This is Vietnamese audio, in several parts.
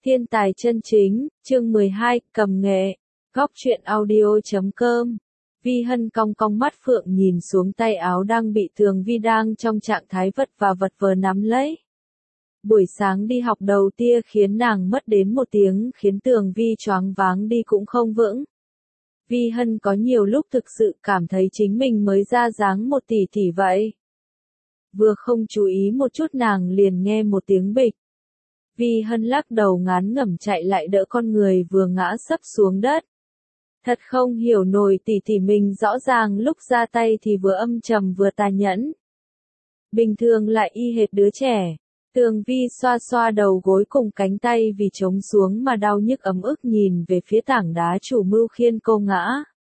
Thiên tài chân chính, chương 12, cầm nghệ, góc truyện audio.com. Vi Hân cong cong mắt phượng nhìn xuống tay áo đang bị Tường Vi đang trong trạng thái vật vờ nắm lấy. Buổi sáng đi học đầu tia khiến nàng mất đến 1 tiếng khiến Tường Vi choáng váng đi cũng không vững. Vi Hân có nhiều lúc thực sự cảm thấy chính mình mới ra dáng 1 tỷ tỷ vậy. Vừa không chú ý một chút nàng liền nghe một tiếng bịch. Vi Hân lắc đầu ngán ngẩm chạy lại đỡ con người vừa ngã sấp xuống đất. Thật không hiểu nổi tỷ tỷ mình rõ ràng lúc ra tay thì vừa âm trầm vừa tàn nhẫn. Bình thường lại y hệt đứa trẻ. Tường Vi xoa xoa đầu gối cùng cánh tay vì trống xuống mà đau nhức ấm ức nhìn về phía tảng đá chủ mưu khiên cô ngã.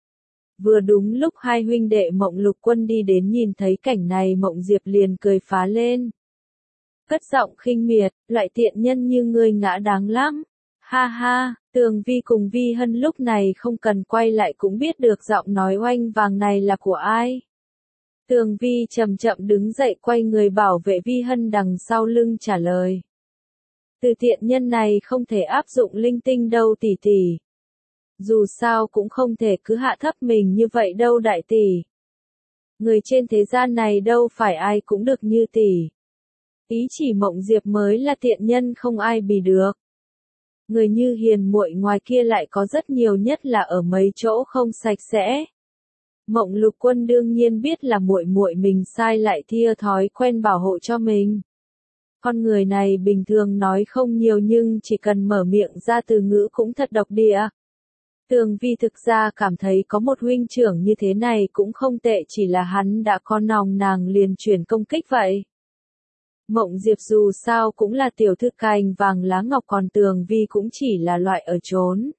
Vừa đúng lúc hai huynh đệ Mộng Lục Quân đi đến nhìn thấy cảnh này Mộng Diệp liền cười phá lên. Cất giọng khinh miệt, loại tiện nhân như ngươi ngã đáng lắm. Ha ha, Tường Vi cùng Vi Hân lúc này không cần quay lại cũng biết được giọng nói oanh vàng này là của ai. Tường Vi chậm chậm đứng dậy quay người bảo vệ Vi Hân đằng sau lưng trả lời. Từ tiện nhân này không thể áp dụng linh tinh đâu tỷ tỷ. Dù sao cũng không thể cứ hạ thấp mình như vậy đâu đại tỷ. Người trên thế gian này đâu phải ai cũng được như tỷ. Ý chỉ Mộng Diệp mới là tiện nhân không ai bì được. Người như hiền muội ngoài kia lại có rất nhiều nhất là ở mấy chỗ không sạch sẽ. Mộng Lục Quân đương nhiên biết là muội muội mình sai lại thia thói quen bảo hộ cho mình. Con người này bình thường nói không nhiều nhưng chỉ cần mở miệng ra từ ngữ cũng thật độc địa. Tường Vi thực ra cảm thấy có một huynh trưởng như thế này cũng không tệ chỉ là hắn đã có nòng nàng liền chuyển công kích vậy. Mộng Diệp dù sao cũng là tiểu thư cành vàng lá ngọc còn Tường Vi cũng chỉ là loại ở trốn.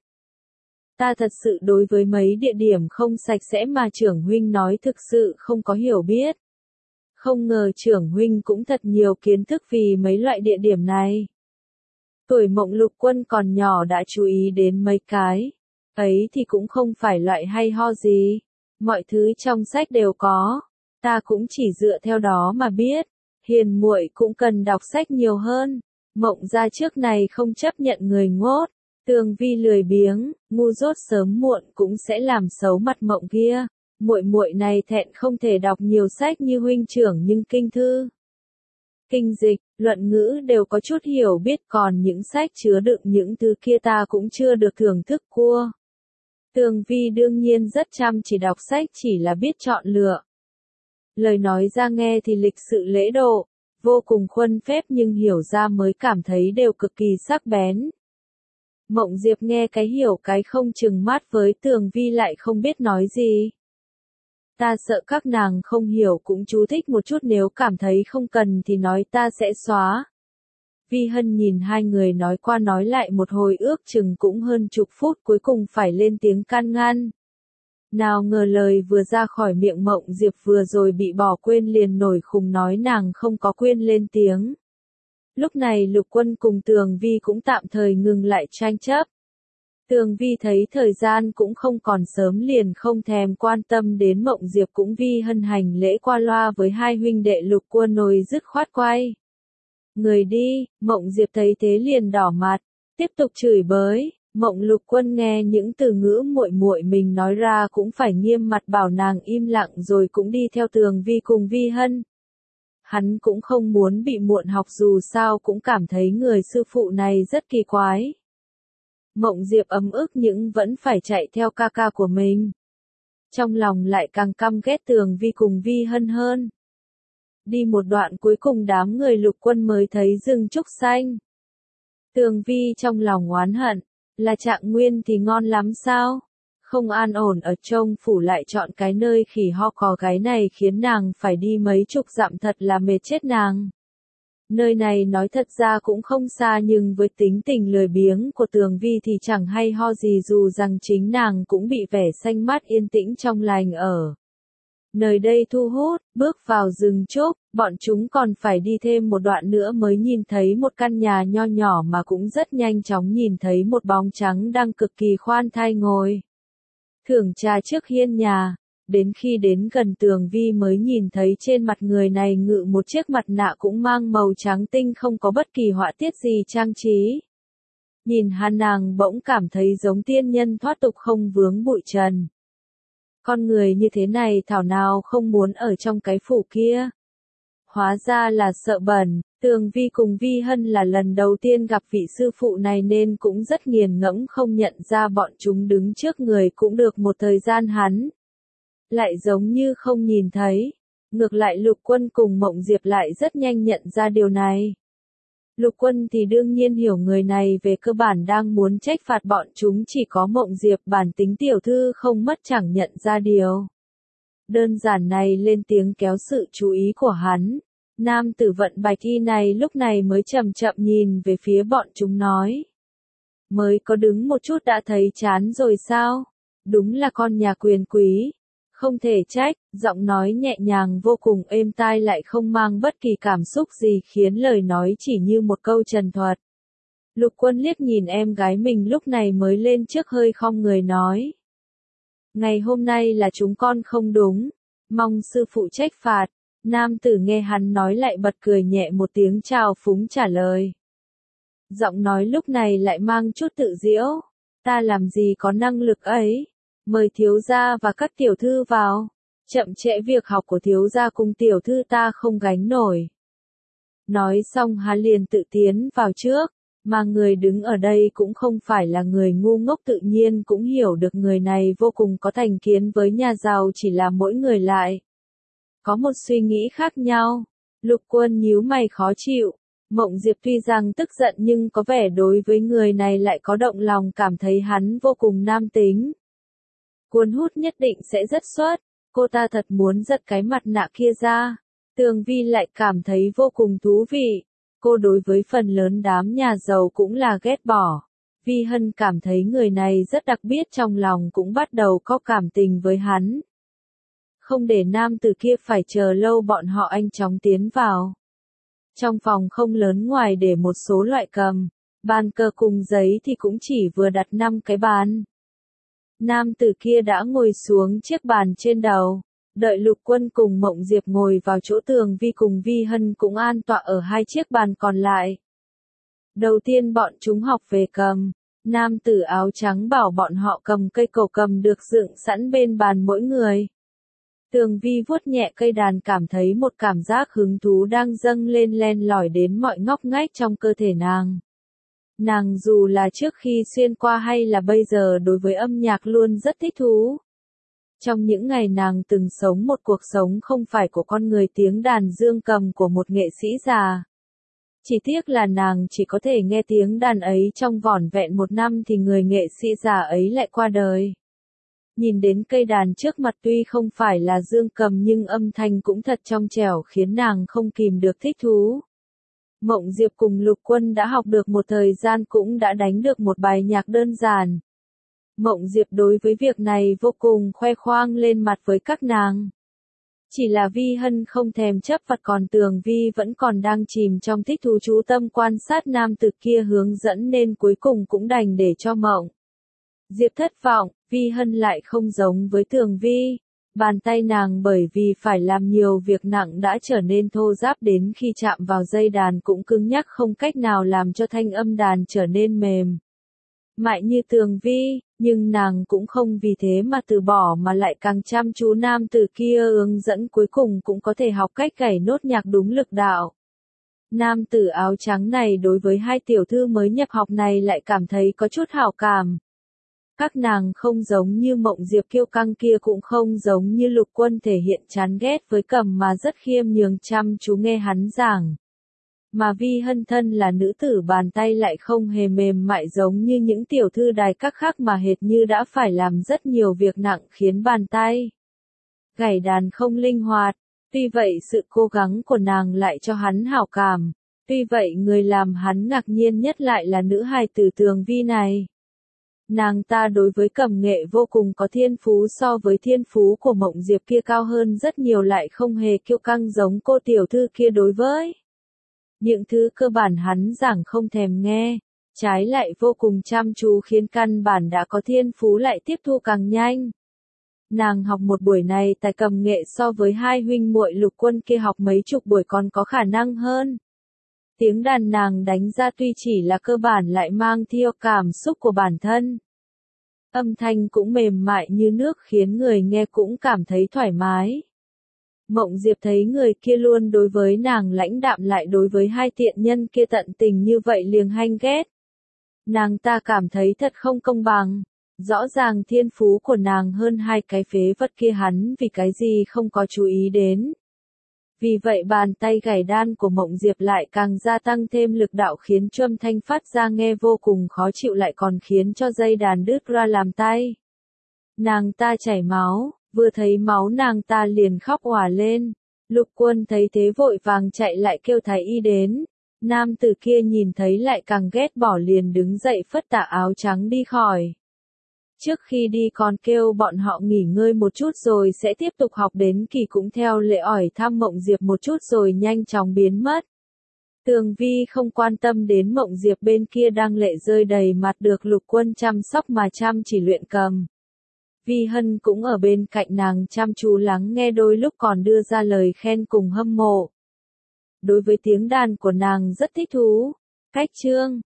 Ta thật sự đối với mấy địa điểm không sạch sẽ mà trưởng huynh nói thực sự không có hiểu biết. Không ngờ trưởng huynh cũng thật nhiều kiến thức vì mấy loại địa điểm này. Tuổi Mộng Lục Quân còn nhỏ đã chú ý đến mấy cái. Ấy thì cũng không phải loại hay ho gì. Mọi thứ trong sách đều có. Ta cũng chỉ dựa theo đó mà biết. Hiền muội cũng cần đọc sách nhiều hơn. Mộng gia trước này không chấp nhận người ngốt. Tường Vi lười biếng, ngu dốt sớm muộn cũng sẽ làm xấu mặt Mộng kia. Muội muội này thẹn không thể đọc nhiều sách như huynh trưởng nhưng kinh thư, kinh dịch, luận ngữ đều có chút hiểu biết còn những sách chứa đựng những thứ kia ta cũng chưa được thưởng thức qua. Tường Vi đương nhiên rất chăm chỉ đọc sách chỉ là biết chọn lựa. Lời nói ra nghe thì lịch sự lễ độ, vô cùng khuân phép nhưng hiểu ra mới cảm thấy đều cực kỳ sắc bén. Mộng Diệp nghe cái hiểu cái không chừng mắt với Tường Vi lại không biết nói gì. Ta sợ các nàng không hiểu cũng chú thích một chút nếu cảm thấy không cần thì nói ta sẽ xóa. Vi Hân nhìn hai người nói qua nói lại một hồi ước chừng cũng hơn chục phút cuối cùng phải lên tiếng can ngăn. Nào ngờ lời vừa ra khỏi miệng Mộng Diệp vừa rồi bị bỏ quên liền nổi khùng nói nàng không có quyền lên tiếng. Lúc này Lục Quân cùng Tường Vi cũng tạm thời ngừng lại tranh chấp. Tường Vi thấy thời gian cũng không còn sớm liền không thèm quan tâm đến Mộng Diệp cũng Vi Hân hành lễ qua loa với hai huynh đệ Lục Quân nồi dứt khoát quay. Người đi, Mộng Diệp thấy thế liền đỏ mặt, tiếp tục chửi bới. Mộng Lục Quân nghe những từ ngữ muội muội mình nói ra cũng phải nghiêm mặt bảo nàng im lặng rồi cũng đi theo Tường Vi cùng Vi Hân. Hắn cũng không muốn bị muộn học dù sao cũng cảm thấy người sư phụ này rất kỳ quái. Mộng Diệp ấm ức nhưng vẫn phải chạy theo ca ca của mình. Trong lòng lại càng căm ghét Tường Vi cùng Vi Hân hơn. Đi một đoạn cuối cùng đám người Lục Quân mới thấy rừng trúc xanh. Tường Vi trong lòng oán hận, là Trạng Nguyên thì ngon lắm sao? Không an ổn ở trong phủ lại chọn cái nơi khỉ ho cò gáy này khiến nàng phải đi mấy chục dặm thật là mệt chết nàng. Nơi này nói thật ra cũng không xa nhưng với tính tình lười biếng của Tường Vi thì chẳng hay ho gì dù rằng chính nàng cũng bị vẻ xanh mát yên tĩnh trong lành ở. Nơi đây thu hút, bước vào rừng trúc, bọn chúng còn phải đi thêm một đoạn nữa mới nhìn thấy một căn nhà nho nhỏ mà cũng rất nhanh chóng nhìn thấy một bóng trắng đang cực kỳ khoan thai ngồi thưởng trà trước hiên nhà. Đến khi đến gần Tường Vi mới nhìn thấy trên mặt người này ngự một chiếc mặt nạ cũng mang màu trắng tinh không có bất kỳ họa tiết gì trang trí. Nhìn hắn nàng bỗng cảm thấy giống tiên nhân thoát tục không vướng bụi trần. Con người như thế này thảo nào không muốn ở trong cái phủ kia. Hóa ra là sợ bẩn, Tường Vi cùng Vi Hân là lần đầu tiên gặp vị sư phụ này nên cũng rất nghiền ngẫm không nhận ra bọn chúng đứng trước người cũng được một thời gian hắn. Lại giống như không nhìn thấy. Ngược lại Lục Quân cùng Mộng Diệp lại rất nhanh nhận ra điều này. Lục Quân thì đương nhiên hiểu người này về cơ bản đang muốn trách phạt bọn chúng, chỉ có Mộng Diệp bản tính tiểu thư không mất chẳng nhận ra điều đơn giản này lên tiếng kéo sự chú ý của hắn. Nam tử vận bạch y này lúc này mới chậm chậm nhìn về phía bọn chúng nói. Mới có đứng một chút đã thấy chán rồi sao? Đúng là con nhà quyền quý. Không thể trách, giọng nói nhẹ nhàng vô cùng êm tai lại không mang bất kỳ cảm xúc gì khiến lời nói chỉ như một câu trần thuật. Lục Quân liếc nhìn em gái mình lúc này mới lên trước hơi khom người nói. Ngày hôm nay là chúng con không đúng, mong sư phụ trách phạt. Nam tử nghe hắn nói lại bật cười nhẹ một tiếng trào phúng trả lời. Giọng nói lúc này lại mang chút tự giễu. Ta làm gì có năng lực ấy. Mời thiếu gia và các tiểu thư vào. Chậm trễ việc học của thiếu gia cùng tiểu thư ta không gánh nổi. Nói xong hắn liền tự tiến vào trước. Mà người đứng ở đây cũng không phải là người ngu ngốc, tự nhiên cũng hiểu được người này vô cùng có thành kiến với nhà giàu, chỉ là mỗi người lại có một suy nghĩ khác nhau. Lục Quân nhíu mày khó chịu. Mộng Diệp tuy rằng tức giận nhưng có vẻ đối với người này lại có động lòng, cảm thấy hắn vô cùng nam tính. Cuốn hút nhất định sẽ rất xuất. Cô ta thật muốn giật cái mặt nạ kia ra. Tường Vi lại cảm thấy vô cùng thú vị. Cô đối với phần lớn đám nhà giàu cũng là ghét bỏ. Vi Hân cảm thấy người này rất đặc biệt, trong lòng cũng bắt đầu có cảm tình với hắn. Không để nam tử kia phải chờ lâu, bọn họ nhanh chóng tiến vào. Trong phòng không lớn ngoài để một số loại cầm, bàn cờ cùng giấy thì cũng chỉ vừa đặt 5 cái bàn. Nam tử kia đã ngồi xuống chiếc bàn trên đầu. Đợi Lục Quân cùng Mộng Diệp ngồi vào chỗ, Tường Vi cùng Vi Hân cũng an tọa ở 2 chiếc bàn còn lại. Đầu tiên bọn chúng học về cầm. Nam tử áo trắng bảo bọn họ cầm cây cổ cầm được dựng sẵn bên bàn mỗi người. Tường Vi vuốt nhẹ cây đàn, cảm thấy một cảm giác hứng thú đang dâng lên len lỏi đến mọi ngóc ngách trong cơ thể nàng. Nàng dù là trước khi xuyên qua hay là bây giờ đối với âm nhạc luôn rất thích thú. Trong những ngày nàng từng sống một cuộc sống không phải của con người, tiếng đàn dương cầm của một nghệ sĩ già. Chỉ tiếc là nàng chỉ có thể nghe tiếng đàn ấy trong vỏn vẹn 1 năm thì người nghệ sĩ già ấy lại qua đời. Nhìn đến cây đàn trước mặt tuy không phải là dương cầm nhưng âm thanh cũng thật trong trẻo khiến nàng không kìm được thích thú. Mộng Diệp cùng Lục Quân đã học được một thời gian cũng đã đánh được một bài nhạc đơn giản. Mộng Diệp đối với việc này vô cùng khoe khoang lên mặt với các nàng. Chỉ là Vi Hân không thèm chấp vặt, còn Tường Vi vẫn còn đang chìm trong thích thú chú tâm quan sát nam tử kia hướng dẫn nên cuối cùng cũng đành để cho Mộng Diệp thất vọng. Vi Hân lại không giống với Tường Vi. Bàn tay nàng bởi vì phải làm nhiều việc nặng đã trở nên thô ráp, đến khi chạm vào dây đàn cũng cứng nhắc, không cách nào làm cho thanh âm đàn trở nên mềm mại như Tường Vi, nhưng nàng cũng không vì thế mà từ bỏ mà lại càng chăm chú nam tử kia hướng dẫn, cuối cùng cũng có thể học cách gảy nốt nhạc đúng lực đạo. Nam tử áo trắng này đối với 2 tiểu thư mới nhập học này lại cảm thấy có chút hảo cảm. Các nàng không giống như Mộng Diệp kiêu căng kia, cũng không giống như Lục Quân thể hiện chán ghét với cầm, mà rất khiêm nhường chăm chú nghe hắn giảng. Mà Vi Hân thân là nữ tử, bàn tay lại không hề mềm mại giống như những tiểu thư đài các khác, mà hệt như đã phải làm rất nhiều việc nặng khiến bàn tay gảy đàn không linh hoạt. Tuy vậy sự cố gắng của nàng lại cho hắn hảo cảm. Tuy vậy người làm hắn ngạc nhiên nhất lại là nữ hài tử Tường Vi này. Nàng ta đối với cầm nghệ vô cùng có thiên phú, so với thiên phú của Mộng Diệp kia cao hơn rất nhiều, lại không hề kiêu căng giống cô tiểu thư kia. Đối với những thứ cơ bản hắn giảng không thèm nghe, trái lại vô cùng chăm chú, khiến căn bản đã có thiên phú lại tiếp thu càng nhanh. Nàng học một buổi này tài cầm nghệ so với 2 huynh muội Lục Quân kia học mấy chục buổi còn có khả năng hơn. Tiếng đàn nàng đánh ra tuy chỉ là cơ bản lại mang theo cảm xúc của bản thân. Âm thanh cũng mềm mại như nước khiến người nghe cũng cảm thấy thoải mái. Mộng Diệp thấy người kia luôn đối với nàng lãnh đạm lại đối với hai tiện nhân kia tận tình như vậy liền hanh ghét. Nàng ta cảm thấy thật không công bằng. Rõ ràng thiên phú của nàng hơn hai cái phế vật kia hắn vì cái gì không có chú ý đến. Vì vậy bàn tay gảy đàn của Mộng Diệp lại càng gia tăng thêm lực đạo khiến cho âm thanh phát ra nghe vô cùng khó chịu lại còn khiến cho dây đàn đứt ra làm tay. Nàng ta chảy máu, vừa thấy máu nàng ta liền khóc òa lên. Lục Quân thấy thế vội vàng chạy lại kêu thái y đến. Nam tử kia nhìn thấy lại càng ghét bỏ liền đứng dậy phất tà áo trắng đi khỏi. Trước khi đi còn kêu bọn họ nghỉ ngơi một chút rồi sẽ tiếp tục học đến kỳ cũng theo lệ hỏi thăm Mộng Diệp một chút rồi nhanh chóng biến mất. Tường Vi không quan tâm đến Mộng Diệp bên kia đang lệ rơi đầy mặt được Lục Quân chăm sóc mà chăm chỉ luyện cầm. Vi Hân cũng ở bên cạnh nàng chăm chú lắng nghe đôi lúc còn đưa ra lời khen cùng hâm mộ. Đối với tiếng đàn của nàng rất thích thú. Cách chương